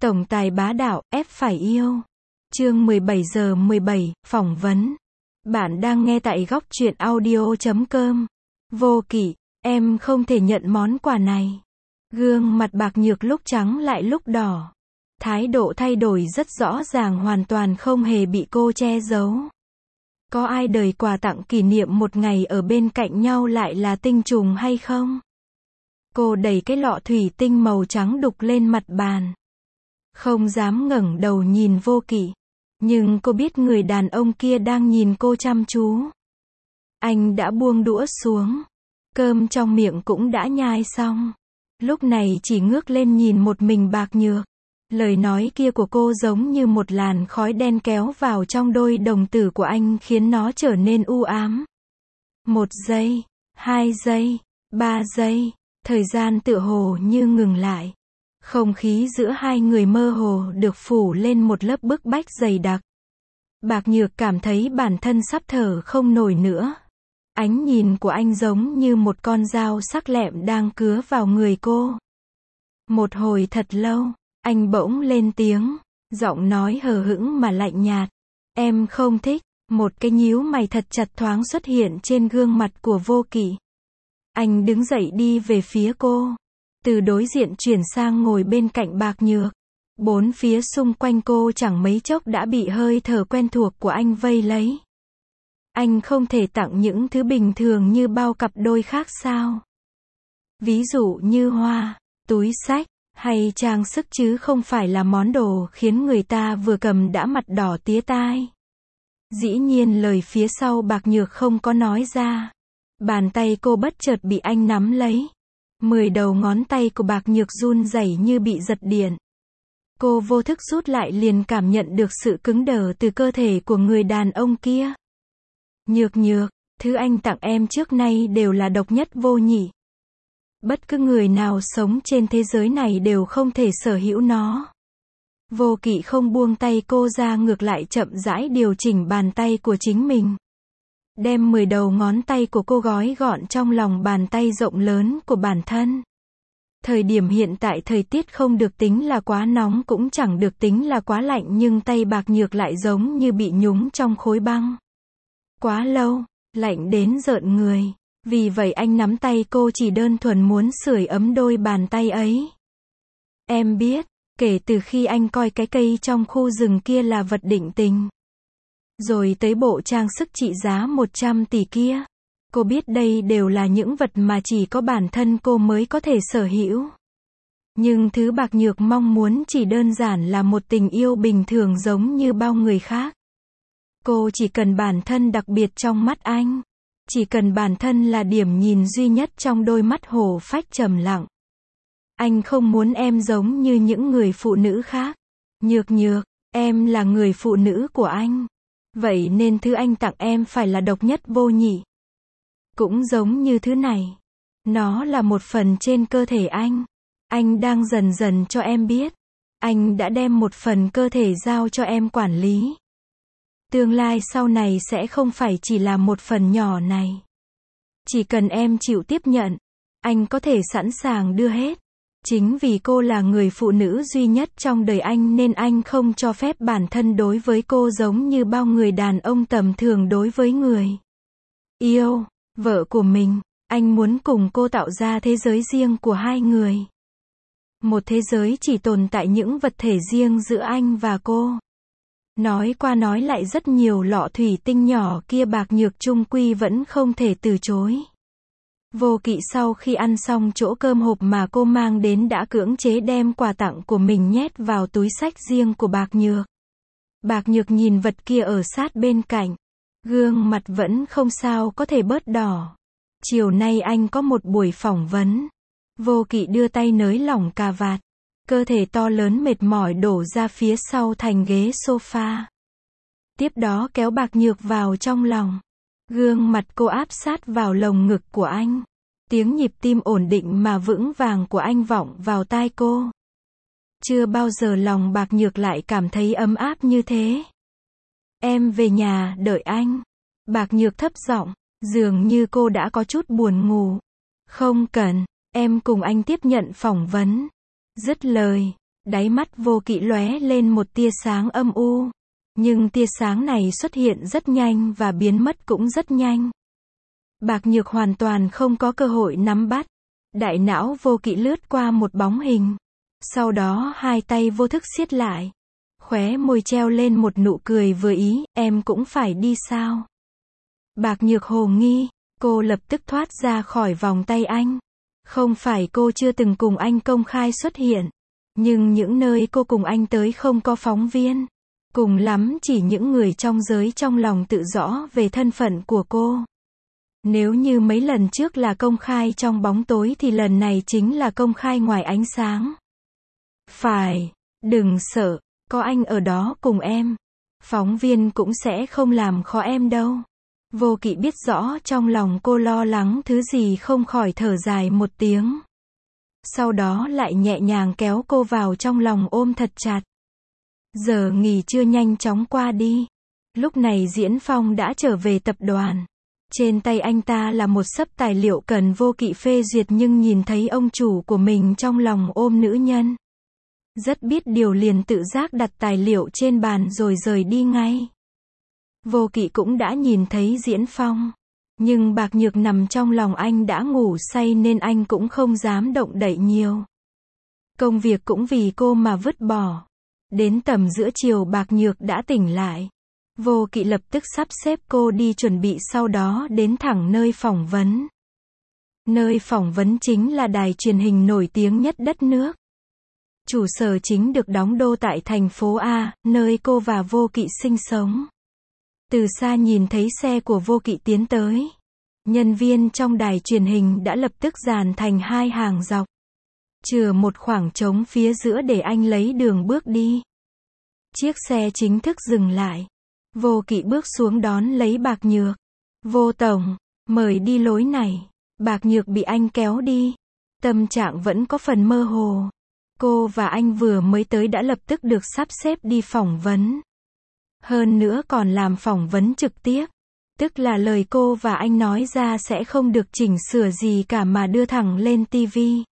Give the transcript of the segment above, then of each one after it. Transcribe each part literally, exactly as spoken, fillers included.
Tổng tài bá đạo, ép phải yêu. Chương mười bảy giờ mười bảy, phỏng vấn. Bạn đang nghe tại góc truyện audio chấm com. Vô Kỵ, em không thể nhận món quà này. Gương mặt Bạc Nhược lúc trắng lại lúc đỏ. Thái độ thay đổi rất rõ ràng, hoàn toàn không hề bị cô che giấu. Có ai đời quà tặng kỷ niệm một ngày ở bên cạnh nhau lại là tinh trùng hay không? Cô đẩy cái lọ thủy tinh màu trắng đục lên mặt bàn. Không dám ngẩng đầu nhìn Vô Kỵ. Nhưng cô biết người đàn ông kia đang nhìn cô chăm chú. Anh đã buông đũa xuống. Cơm trong miệng cũng đã nhai xong. Lúc này chỉ ngước lên nhìn một mình Bạc Nhược. Lời nói kia của cô giống như một làn khói đen kéo vào trong đôi đồng tử của anh, khiến nó trở nên u ám. Một giây, hai giây, ba giây, thời gian tựa hồ như ngừng lại. Không khí giữa hai người mơ hồ được phủ lên một lớp bức bách dày đặc. Bạc Nhược cảm thấy bản thân sắp thở không nổi nữa. Ánh nhìn của anh giống như một con dao sắc lẹm đang cứa vào người cô. Một hồi thật lâu, anh bỗng lên tiếng, giọng nói hờ hững mà lạnh nhạt. Em không thích. Một cái nhíu mày thật chặt thoáng xuất hiện trên gương mặt của Vô Kỵ. Anh đứng dậy đi về phía cô. Từ đối diện chuyển sang ngồi bên cạnh Bạc Nhược. Bốn phía xung quanh cô chẳng mấy chốc đã bị hơi thở quen thuộc của anh vây lấy. Anh không thể tặng những thứ bình thường như bao cặp đôi khác sao? Ví dụ như hoa, túi xách, hay trang sức, chứ không phải là món đồ khiến người ta vừa cầm đã mặt đỏ tía tai. Dĩ nhiên lời phía sau Bạc Nhược không có nói ra. Bàn tay cô bất chợt bị anh nắm lấy. Mười đầu ngón tay của Bạc Nhược run rẩy như bị giật điện. Cô vô thức rút lại, liền cảm nhận được sự cứng đờ từ cơ thể của người đàn ông kia. Nhược Nhược, thứ anh tặng em trước nay đều là độc nhất vô nhị. Bất cứ người nào sống trên thế giới này đều không thể sở hữu nó. Vô Kỵ không buông tay cô ra, ngược lại chậm rãi điều chỉnh bàn tay của chính mình. Đem mười đầu ngón tay của cô gói gọn trong lòng bàn tay rộng lớn của bản thân. Thời điểm hiện tại thời tiết không được tính là quá nóng cũng chẳng được tính là quá lạnh, nhưng tay Bạc Nhược lại giống như bị nhúng trong khối băng. Quá lâu, lạnh đến rợn người. Vì vậy anh nắm tay cô chỉ đơn thuần muốn sưởi ấm đôi bàn tay ấy. Em biết, kể từ khi anh coi cái cây trong khu rừng kia là vật định tình, rồi tới bộ trang sức trị giá một trăm tỷ kia, cô biết đây đều là những vật mà chỉ có bản thân cô mới có thể sở hữu. Nhưng thứ Bạc Nhược mong muốn chỉ đơn giản là một tình yêu bình thường giống như bao người khác. Cô chỉ cần bản thân đặc biệt trong mắt anh. Chỉ cần bản thân là điểm nhìn duy nhất trong đôi mắt hổ phách trầm lặng. Anh không muốn em giống như những người phụ nữ khác. Nhược Nhược, em là người phụ nữ của anh. Vậy nên thứ anh tặng em phải là độc nhất vô nhị. Cũng giống như thứ này. Nó là một phần trên cơ thể anh. Anh đang dần dần cho em biết. Anh đã đem một phần cơ thể giao cho em quản lý. Tương lai sau này sẽ không phải chỉ là một phần nhỏ này. Chỉ cần em chịu tiếp nhận, anh có thể sẵn sàng đưa hết. Chính vì cô là người phụ nữ duy nhất trong đời anh nên anh không cho phép bản thân đối với cô giống như bao người đàn ông tầm thường đối với người yêu, vợ của mình. Anh muốn cùng cô tạo ra thế giới riêng của hai người. Một thế giới chỉ tồn tại những vật thể riêng giữa anh và cô. Nói qua nói lại rất nhiều lọ thủy tinh nhỏ kia Bạc Nhược chung quy vẫn không thể từ chối. Vô Kỵ sau khi ăn xong chỗ cơm hộp mà cô mang đến đã cưỡng chế đem quà tặng của mình nhét vào túi xách riêng của Bạc Nhược. Bạc Nhược nhìn vật kia ở sát bên cạnh. Gương mặt vẫn không sao có thể bớt đỏ. Chiều nay anh có một buổi phỏng vấn. Vô Kỵ đưa tay nới lỏng cà vạt. Cơ thể to lớn mệt mỏi đổ ra phía sau thành ghế sofa. Tiếp đó kéo Bạc Nhược vào trong lòng. Gương mặt cô áp sát vào lồng ngực của anh. Tiếng nhịp tim ổn định mà vững vàng của anh vọng vào tai cô. Chưa bao giờ lòng Bạc Nhược lại cảm thấy ấm áp như thế. Em về nhà đợi anh. Bạc Nhược thấp giọng, dường như cô đã có chút buồn ngủ. Không cần, em cùng anh tiếp nhận phỏng vấn. Dứt lời, Đáy mắt Vô Kỵ lóe lên một tia sáng âm u. Nhưng tia sáng này xuất hiện rất nhanh và biến mất cũng rất nhanh. Bạc Nhược hoàn toàn không có cơ hội nắm bắt. Đại não Vô Kỵ lướt qua một bóng hình. Sau đó hai tay vô thức siết lại. Khóe môi treo lên một nụ cười vừa ý, em cũng phải đi sao? Bạc Nhược hồ nghi, cô lập tức thoát ra khỏi vòng tay anh. Không phải cô chưa từng cùng anh công khai xuất hiện. Nhưng những nơi cô cùng anh tới không có phóng viên. Cùng lắm chỉ những người trong giới trong lòng tự rõ về thân phận của cô. Nếu như mấy lần trước là công khai trong bóng tối thì lần này chính là công khai ngoài ánh sáng. Phải, đừng sợ, có anh ở đó cùng em. Phóng viên cũng sẽ không làm khó em đâu. Vô Kỵ biết rõ trong lòng cô lo lắng thứ gì, không khỏi thở dài một tiếng. Sau đó lại nhẹ nhàng kéo cô vào trong lòng ôm thật chặt. Giờ nghỉ trưa nhanh chóng qua đi. Lúc này Diễn Phong đã trở về tập đoàn. Trên tay anh ta là một xấp tài liệu cần Vô Kỵ phê duyệt, nhưng nhìn thấy ông chủ của mình trong lòng ôm nữ nhân. Rất biết điều liền tự giác đặt tài liệu trên bàn rồi rời đi ngay. Vô Kỵ cũng đã nhìn thấy Diễn Phong. Nhưng Bạc Nhược nằm trong lòng anh đã ngủ say nên anh cũng không dám động đậy nhiều. Công việc cũng vì cô mà vứt bỏ. Đến tầm giữa chiều Bạc Nhược đã tỉnh lại. Vô Kỵ lập tức sắp xếp cô đi chuẩn bị, sau đó đến thẳng nơi phỏng vấn. Nơi phỏng vấn chính là đài truyền hình nổi tiếng nhất đất nước. Trụ sở chính được đóng đô tại thành phố A, nơi cô và Vô Kỵ sinh sống. Từ xa nhìn thấy xe của Vô Kỵ tiến tới. Nhân viên trong đài truyền hình đã lập tức dàn thành hai hàng dọc. Chừa một khoảng trống phía giữa để anh lấy đường bước đi. Chiếc xe chính thức dừng lại. Vô Kỵ bước xuống đón lấy Bạc Nhược. Vô tổng, mời đi lối này. Bạc Nhược bị anh kéo đi. Tâm trạng vẫn có phần mơ hồ. Cô và anh vừa mới tới đã lập tức được sắp xếp đi phỏng vấn. Hơn nữa còn làm phỏng vấn trực tiếp. Tức là lời cô và anh nói ra sẽ không được chỉnh sửa gì cả mà đưa thẳng lên ti vi.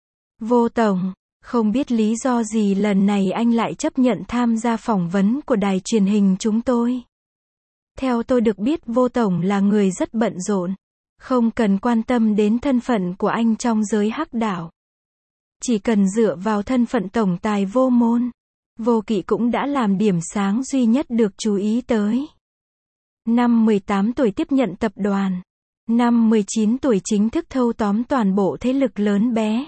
Vô tổng, không biết lý do gì lần này anh lại chấp nhận tham gia phỏng vấn của đài truyền hình chúng tôi. Theo tôi được biết Vô tổng là người rất bận rộn. Không cần quan tâm đến thân phận của anh trong giới hắc đạo. Chỉ cần dựa vào thân phận tổng tài Vô môn. Vô Kỵ cũng đã làm điểm sáng duy nhất được chú ý tới. Năm mười tám tuổi tiếp nhận tập đoàn. Năm mười chín tuổi chính thức thâu tóm toàn bộ thế lực lớn bé.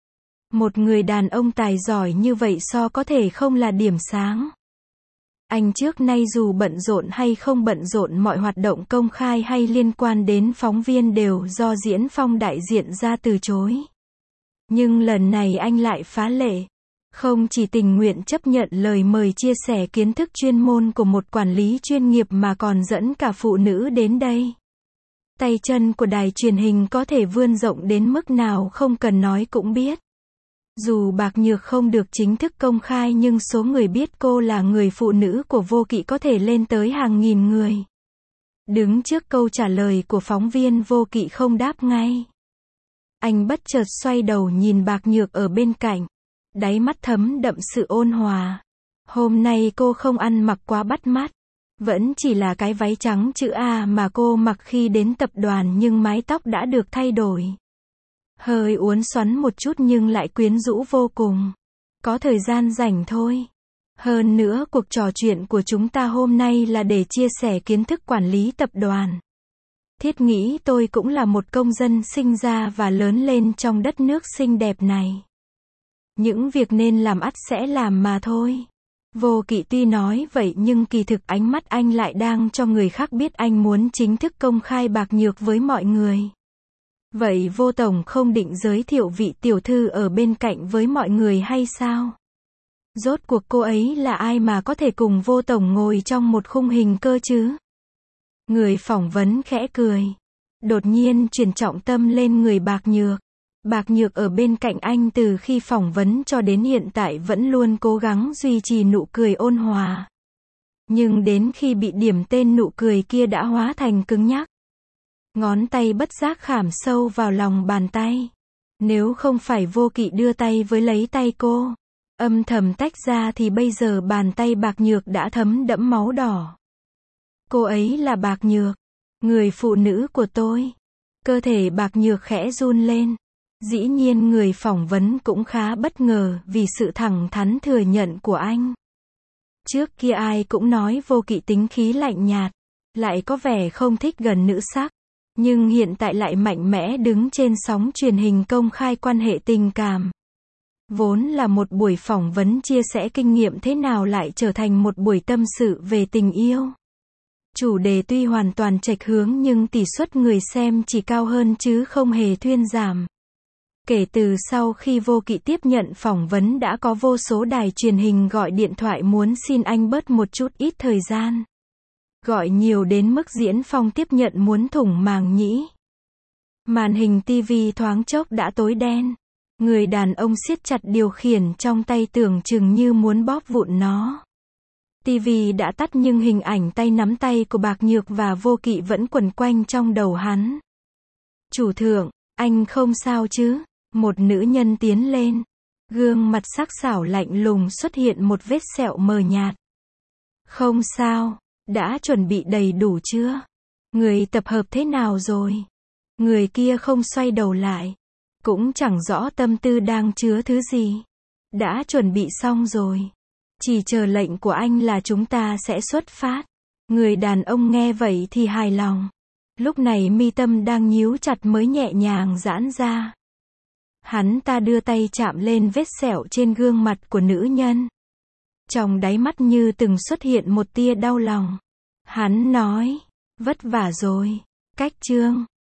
Một người đàn ông tài giỏi như vậy so có thể không là điểm sáng. Anh trước nay dù bận rộn hay không bận rộn, mọi hoạt động công khai hay liên quan đến phóng viên đều do Diễn Phong đại diện ra từ chối. Nhưng lần này anh lại phá lệ. Không chỉ tình nguyện chấp nhận lời mời chia sẻ kiến thức chuyên môn của một quản lý chuyên nghiệp mà còn dẫn cả phụ nữ đến đây. Tay chân của đài truyền hình có thể vươn rộng đến mức nào không cần nói cũng biết. Dù Bạc Nhược không được chính thức công khai nhưng số người biết cô là người phụ nữ của Vô Kỵ có thể lên tới hàng nghìn người. Đứng trước câu trả lời của phóng viên, Vô Kỵ không đáp ngay. Anh bất chợt xoay đầu nhìn Bạc Nhược ở bên cạnh. Đáy mắt thấm đậm sự ôn hòa. Hôm nay cô không ăn mặc quá bắt mắt. Vẫn chỉ là cái váy trắng chữ A mà cô mặc khi đến tập đoàn, nhưng mái tóc đã được thay đổi. Hơi uốn xoắn một chút nhưng lại quyến rũ vô cùng. Có thời gian rảnh thôi. Hơn nữa cuộc trò chuyện của chúng ta hôm nay là để chia sẻ kiến thức quản lý tập đoàn. Thiết nghĩ tôi cũng là một công dân sinh ra và lớn lên trong đất nước xinh đẹp này. Những việc nên làm ắt sẽ làm mà thôi. Vô Kỵ tuy nói vậy nhưng kỳ thực ánh mắt anh lại đang cho người khác biết anh muốn chính thức công khai Bạc Nhược với mọi người. Vậy Vô tổng không định giới thiệu vị tiểu thư ở bên cạnh với mọi người hay sao? Rốt cuộc cô ấy là ai mà có thể cùng Vô tổng ngồi trong một khung hình cơ chứ? Người phỏng vấn khẽ cười. Đột nhiên chuyển trọng tâm lên người Bạc Nhược. Bạc Nhược ở bên cạnh anh từ khi phỏng vấn cho đến hiện tại vẫn luôn cố gắng duy trì nụ cười ôn hòa. Nhưng đến khi bị điểm tên, nụ cười kia đã hóa thành cứng nhắc. Ngón tay bất giác khảm sâu vào lòng bàn tay. Nếu không phải Vô Kỵ đưa tay với lấy tay cô, Âm thầm tách ra thì bây giờ bàn tay Bạc Nhược đã thấm đẫm máu đỏ. Cô ấy là Bạc Nhược, người phụ nữ của tôi. Cơ thể Bạc Nhược khẽ run lên. Dĩ nhiên người phỏng vấn cũng khá bất ngờ vì sự thẳng thắn thừa nhận của anh. Trước kia ai cũng nói Vô Kỵ tính khí lạnh nhạt, lại có vẻ không thích gần nữ sắc. Nhưng hiện tại lại mạnh mẽ đứng trên sóng truyền hình công khai quan hệ tình cảm. Vốn là một buổi phỏng vấn chia sẻ kinh nghiệm thế nào lại trở thành một buổi tâm sự về tình yêu. Chủ đề tuy hoàn toàn chệch hướng nhưng tỷ suất người xem chỉ cao hơn chứ không hề thuyên giảm. Kể từ sau khi Vô Kỵ tiếp nhận phỏng vấn đã có vô số đài truyền hình gọi điện thoại muốn xin anh bớt một chút ít thời gian. Gọi nhiều đến mức Diễn Phong tiếp nhận muốn thủng màng nhĩ. Màn hình tivi thoáng chốc đã tối đen. Người đàn ông siết chặt điều khiển trong tay tưởng chừng như muốn bóp vụn nó. Tivi đã tắt nhưng hình ảnh tay nắm tay của Bạc Nhược và Vô Kỵ vẫn quẩn quanh trong đầu hắn. Chủ thượng, anh không sao chứ? Một nữ nhân tiến lên. Gương mặt sắc sảo lạnh lùng xuất hiện một vết sẹo mờ nhạt. Không sao, đã chuẩn bị đầy đủ chưa? Người tập hợp thế nào rồi? Người kia không xoay đầu lại. Cũng chẳng rõ tâm tư đang chứa thứ gì. Đã chuẩn bị xong rồi. Chỉ chờ lệnh của anh là chúng ta sẽ xuất phát. Người đàn ông nghe vậy thì hài lòng. Lúc này mi tâm đang nhíu chặt mới nhẹ nhàng giãn ra. Hắn ta đưa tay chạm lên vết sẹo trên gương mặt của nữ nhân. Trong đáy mắt như từng xuất hiện một tia đau lòng. Hắn nói, vất vả rồi, cách chương.